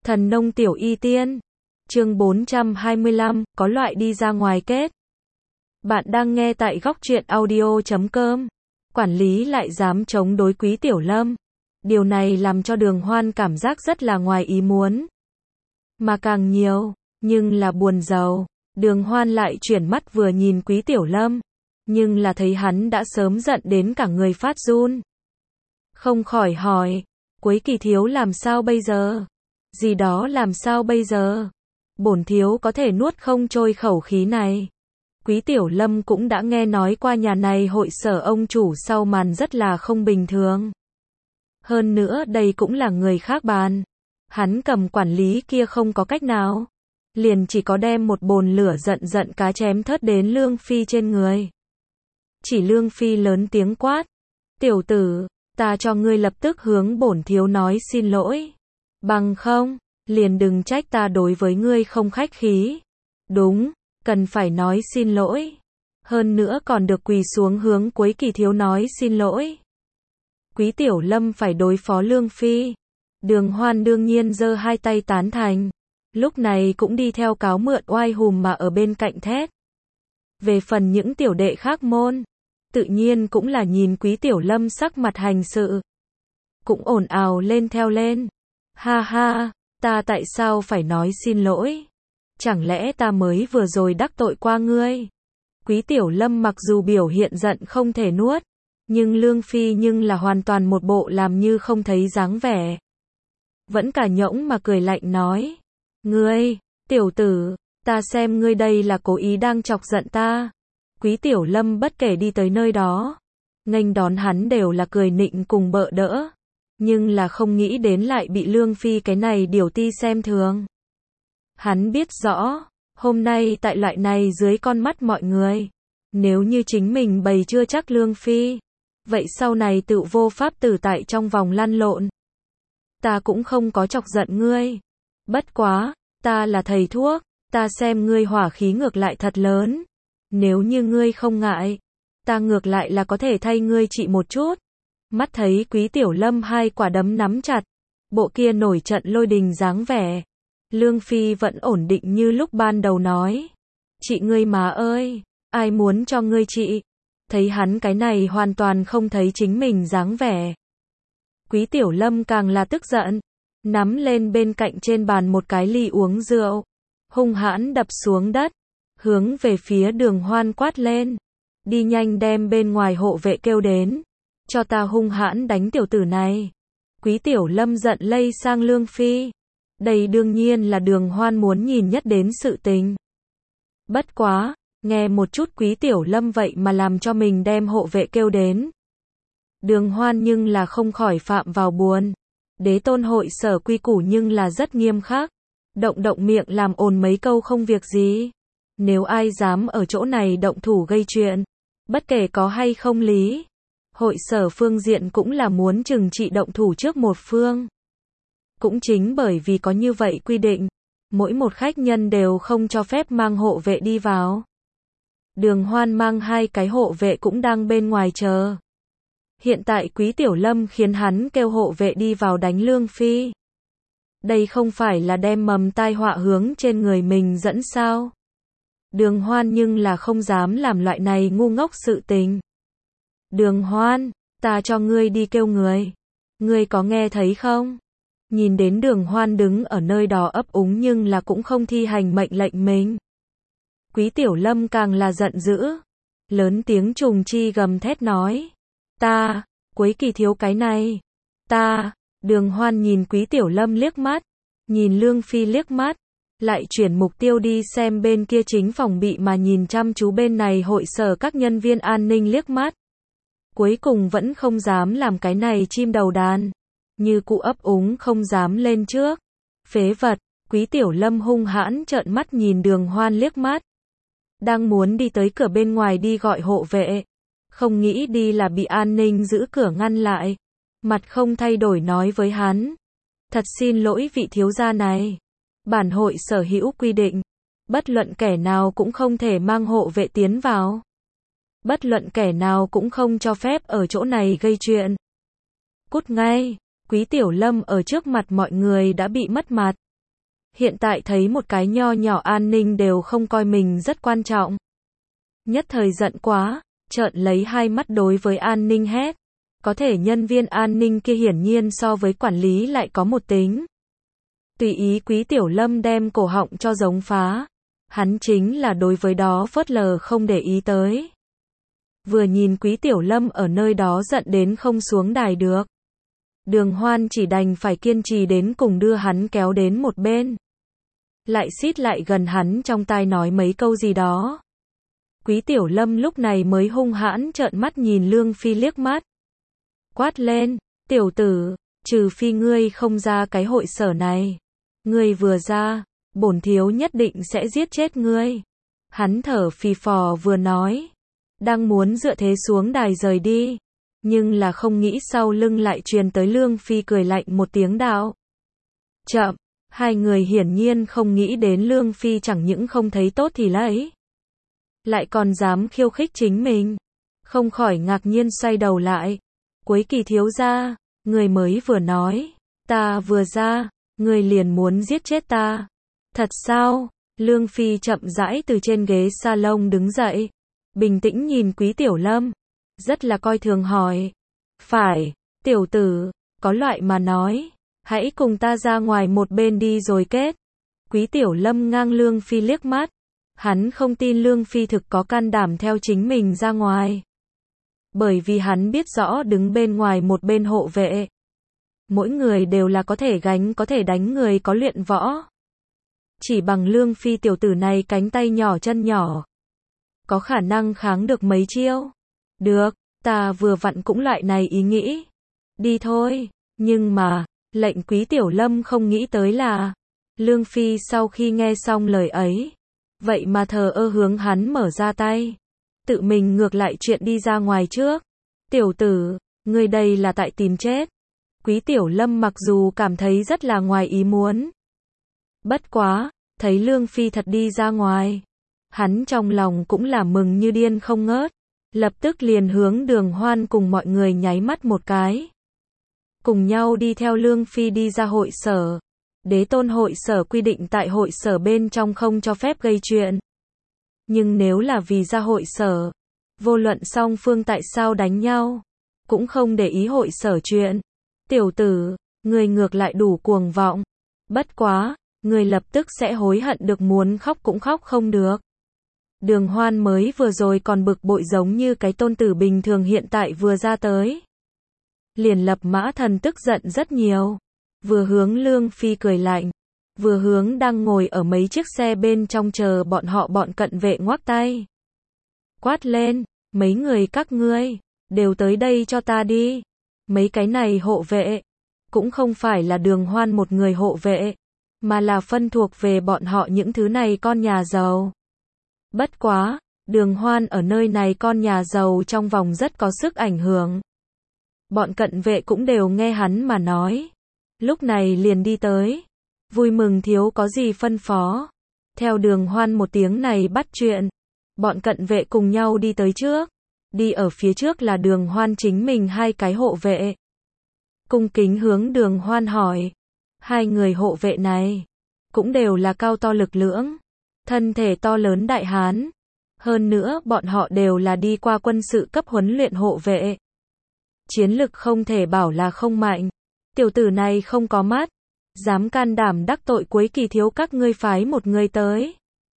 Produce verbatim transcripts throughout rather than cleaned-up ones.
Thần nông tiểu y tiên. Chương bốn trăm hai mươi lăm, có loại đi ra ngoài kết. Bạn đang nghe tại góc truyện audio chấm com. Quản lý lại dám chống đối Quý Tiểu Lâm. Điều này làm cho Đường Hoan cảm giác rất là ngoài ý muốn. Mà càng nhiều, nhưng là buồn rầu. Đường Hoan lại chuyển mắt vừa nhìn Quý Tiểu Lâm. Nhưng là thấy hắn đã sớm giận đến cả người phát run. Không khỏi hỏi, Quế Kỳ thiếu làm sao bây giờ? Gì đó làm sao bây giờ? Bổn thiếu có thể nuốt không trôi khẩu khí này. Quý Tiểu Lâm cũng đã nghe nói qua nhà này hội sở ông chủ sau màn rất là không bình thường. Hơn nữa đây cũng là người khác bàn. Hắn cầm quản lý kia không có cách nào. Liền chỉ có đem một bồn lửa giận giận cá chém thớt đến Lương Phi trên người. Chỉ Lương Phi lớn tiếng quát. Tiểu tử, ta cho ngươi lập tức hướng bổn thiếu nói xin lỗi. Bằng không, liền đừng trách ta đối với ngươi không khách khí. Đúng, cần phải nói xin lỗi. Hơn nữa còn được quỳ xuống hướng Quế Kỳ thiếu nói xin lỗi. Quý Tiểu Lâm phải đối phó Lương Phi. Đường Hoan đương nhiên giơ hai tay tán thành. Lúc này cũng đi theo cáo mượn oai hùm mà ở bên cạnh thét. Về phần những tiểu đệ khác môn, tự nhiên cũng là nhìn Quý Tiểu Lâm sắc mặt hành sự. Cũng ồn ào lên theo lên. Ha ha, ta tại sao phải nói xin lỗi? Chẳng lẽ ta mới vừa rồi đắc tội qua ngươi? Quý Tiểu Lâm mặc dù biểu hiện giận không thể nuốt, nhưng Lương Phi nhưng là hoàn toàn một bộ làm như không thấy dáng vẻ. Vẫn cả nhõng mà cười lạnh nói. Ngươi, tiểu tử, ta xem ngươi đây là cố ý đang chọc giận ta. Quý Tiểu Lâm bất kể đi tới nơi đó, nghênh đón hắn đều là cười nịnh cùng bợ đỡ. Nhưng là không nghĩ đến lại bị Lương Phi cái này điều ti xem thường. Hắn biết rõ, hôm nay tại loại này dưới con mắt mọi người, nếu như chính mình bày chưa chắc Lương Phi, vậy sau này tự vô pháp tử tại trong vòng lăn lộn. Ta cũng không có chọc giận ngươi. Bất quá, ta là thầy thuốc, ta xem ngươi hỏa khí ngược lại thật lớn. Nếu như ngươi không ngại, ta ngược lại là có thể thay ngươi trị một chút. Mắt thấy Quý Tiểu Lâm hai quả đấm nắm chặt, bộ kia nổi trận lôi đình dáng vẻ. Lương Phi vẫn ổn định như lúc ban đầu nói. Chị ngươi má ơi, ai muốn cho ngươi trị? Thấy hắn cái này hoàn toàn không thấy chính mình dáng vẻ. Quý Tiểu Lâm càng là tức giận, nắm lên bên cạnh trên bàn một cái ly uống rượu, hung hãn đập xuống đất, hướng về phía Đường Hoan quát lên. Đi nhanh đem bên ngoài hộ vệ kêu đến. Cho ta hung hãn đánh tiểu tử này. Quý Tiểu Lâm giận lây sang Lương Phi. Đây đương nhiên là Đường Hoan muốn nhìn nhất đến sự tình. Bất quá, nghe một chút Quý Tiểu Lâm vậy mà làm cho mình đem hộ vệ kêu đến. Đường Hoan nhưng là không khỏi phạm vào buồn. Đế tôn hội sở quy củ nhưng là rất nghiêm khắc. Động động miệng làm ồn mấy câu không việc gì. Nếu ai dám ở chỗ này động thủ gây chuyện, bất kể có hay không lý, hội sở phương diện cũng là muốn trừng trị động thủ trước một phương. Cũng chính bởi vì có như vậy quy định, mỗi một khách nhân đều không cho phép mang hộ vệ đi vào. Đường Hoan mang hai cái hộ vệ cũng đang bên ngoài chờ. Hiện tại Quý Tiểu Lâm khiến hắn kêu hộ vệ đi vào đánh Lương Phi. Đây không phải là đem mầm tai họa hướng trên người mình dẫn sao? Đường Hoan nhưng là không dám làm loại này ngu ngốc sự tình. Đường Hoan, ta cho ngươi đi kêu người. Ngươi có nghe thấy không? Nhìn đến Đường Hoan đứng ở nơi đó ấp úng nhưng là cũng không thi hành mệnh lệnh mình. Quý Tiểu Lâm càng là giận dữ. Lớn tiếng trùng chi gầm thét nói. Ta, Quế Kỳ thiếu cái này. Ta, Đường Hoan nhìn Quý Tiểu Lâm liếc mắt. Nhìn Lương Phi liếc mắt. Lại chuyển mục tiêu đi xem bên kia chính phòng bị mà nhìn chăm chú bên này hội sở các nhân viên an ninh liếc mắt. Cuối cùng vẫn không dám làm cái này chim đầu đàn. Như cụ ấp úng không dám lên trước. Phế vật, Quý Tiểu Lâm hung hãn trợn mắt nhìn Đường Hoan liếc mắt. Đang muốn đi tới cửa bên ngoài đi gọi hộ vệ. Không nghĩ đi là bị an ninh giữ cửa ngăn lại. Mặt không thay đổi nói với hắn. Thật xin lỗi vị thiếu gia này. Bản hội sở hữu quy định. Bất luận kẻ nào cũng không thể mang hộ vệ tiến vào. Bất luận kẻ nào cũng không cho phép ở chỗ này gây chuyện. Cút ngay. Quý Tiểu Lâm ở trước mặt mọi người đã bị mất mặt. Hiện tại thấy một cái nho nhỏ an ninh đều không coi mình rất quan trọng. Nhất thời giận quá, trợn lấy hai mắt đối với an ninh hét. Có thể nhân viên an ninh kia hiển nhiên so với quản lý lại có một tính. Tùy ý Quý Tiểu Lâm đem cổ họng cho giống phá. Hắn chính là đối với đó phớt lờ không để ý tới. Vừa nhìn Quý Tiểu Lâm ở nơi đó giận đến không xuống đài được. Đường Hoan chỉ đành phải kiên trì đến cùng đưa hắn kéo đến một bên. Lại xít lại gần hắn trong tai nói mấy câu gì đó. Quý Tiểu Lâm lúc này mới hung hãn trợn mắt nhìn Lương Phi liếc mắt. Quát lên, tiểu tử, trừ phi ngươi không ra cái hội sở này. Ngươi vừa ra, bổn thiếu nhất định sẽ giết chết ngươi. Hắn thở phì phò vừa nói. Đang muốn dựa thế xuống đài rời đi. Nhưng là không nghĩ sau lưng lại truyền tới Lương Phi cười lạnh một tiếng đạo. Chậm, hai người hiển nhiên không nghĩ đến Lương Phi chẳng những không thấy tốt thì lấy. Lại còn dám khiêu khích chính mình. Không khỏi ngạc nhiên xoay đầu lại. Quấy Kỳ thiếu gia, người mới vừa nói. Ta vừa ra, người liền muốn giết chết ta. Thật sao? Lương Phi chậm rãi từ trên ghế salon đứng dậy. Bình tĩnh nhìn Quý Tiểu Lâm. Rất là coi thường hỏi. Phải, tiểu tử, có loại mà nói. Hãy cùng ta ra ngoài một bên đi rồi kết. Quý Tiểu Lâm ngang Lương Phi liếc mắt. Hắn không tin Lương Phi thực có can đảm theo chính mình ra ngoài. Bởi vì hắn biết rõ đứng bên ngoài một bên hộ vệ. Mỗi người đều là có thể gánh có thể đánh người có luyện võ. Chỉ bằng Lương Phi tiểu tử này cánh tay nhỏ chân nhỏ. Có khả năng kháng được mấy chiêu. Được, ta vừa vặn cũng loại này ý nghĩ. Đi thôi, nhưng mà, lệnh Quý Tiểu Lâm không nghĩ tới là, Lương Phi sau khi nghe xong lời ấy, vậy mà thờ ơ hướng hắn mở ra tay. Tự mình ngược lại chuyện đi ra ngoài trước. Tiểu tử, ngươi đây là tại tìm chết. Quý Tiểu Lâm mặc dù cảm thấy rất là ngoài ý muốn. Bất quá, thấy Lương Phi thật đi ra ngoài. Hắn trong lòng cũng là mừng như điên không ngớt. Lập tức liền hướng Đường Hoan cùng mọi người nháy mắt một cái. Cùng nhau đi theo Lương Phi đi ra hội sở. Đế tôn hội sở quy định tại hội sở bên trong không cho phép gây chuyện. Nhưng nếu là vì ra hội sở, vô luận song phương tại sao đánh nhau, cũng không để ý hội sở chuyện. Tiểu tử, người ngược lại đủ cuồng vọng. Bất quá, người lập tức sẽ hối hận được muốn khóc cũng khóc không được. Đường Hoan mới vừa rồi còn bực bội giống như cái tôn tử bình thường hiện tại vừa ra tới. Liền Lập Mã Thần tức giận rất nhiều. Vừa hướng Lương Phi cười lạnh. Vừa hướng đang ngồi ở mấy chiếc xe bên trong chờ bọn họ bọn cận vệ ngoắc tay. Quát lên, mấy người các ngươi, đều tới đây cho ta đi. Mấy cái này hộ vệ, cũng không phải là Đường Hoan một người hộ vệ, mà là phân thuộc về bọn họ những thứ này con nhà giàu. Bất quá, Đường Hoan ở nơi này con nhà giàu trong vòng rất có sức ảnh hưởng. Bọn cận vệ cũng đều nghe hắn mà nói. Lúc này liền đi tới. Vui mừng thiếu có gì phân phó. Theo Đường Hoan một tiếng này bắt chuyện. Bọn cận vệ cùng nhau đi tới trước. Đi ở phía trước là Đường Hoan chính mình hai cái hộ vệ. Cung kính hướng Đường Hoan hỏi. Hai người hộ vệ này, cũng đều là cao to lực lưỡng. Thân thể to lớn đại hán. Hơn nữa bọn họ đều là đi qua quân sự cấp huấn luyện hộ vệ. Chiến lực không thể bảo là không mạnh. Tiểu tử này không có mắt. Dám can đảm đắc tội Quấy Kỳ thiếu các ngươi phái một người tới.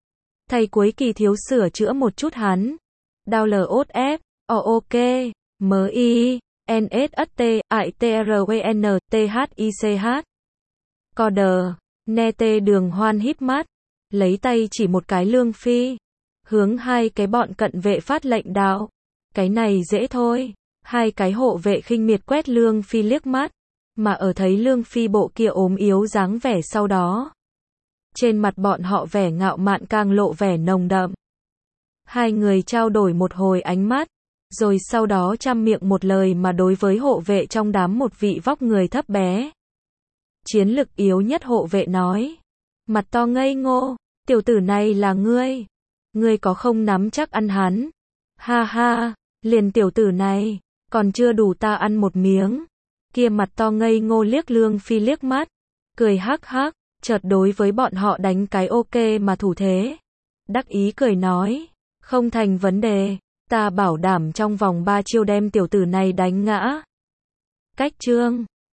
Thầy Quấy Kỳ thiếu sửa chữa một chút hắn. Đao L O F, O O K, M I, N S S T, I T R W N, T H I C H. Co đờ, nghe tê Đường Hoan híp mắt. Lấy tay chỉ một cái Lương Phi. Hướng hai cái bọn cận vệ phát lệnh đạo. Cái này dễ thôi. Hai cái hộ vệ khinh miệt quét Lương Phi liếc mắt. Mà ở thấy Lương Phi bộ kia ốm yếu dáng vẻ sau đó. Trên mặt bọn họ vẻ ngạo mạn càng lộ vẻ nồng đậm. Hai người trao đổi một hồi ánh mắt. Rồi sau đó trăm miệng một lời mà đối với hộ vệ trong đám một vị vóc người thấp bé. Chiến lực yếu nhất hộ vệ nói. Mặt to ngây ngô, tiểu tử này là ngươi. Ngươi có không nắm chắc ăn hắn. Ha ha, liền tiểu tử này, còn chưa đủ ta ăn một miếng. Kia mặt to ngây ngô liếc Lương Phi liếc mắt. Cười hắc hắc, Chợt đối với bọn họ đánh cái ok mà thủ thế. Đắc ý cười nói, không thành vấn đề, ta bảo đảm trong vòng ba chiêu đem tiểu tử này đánh ngã. Cách chương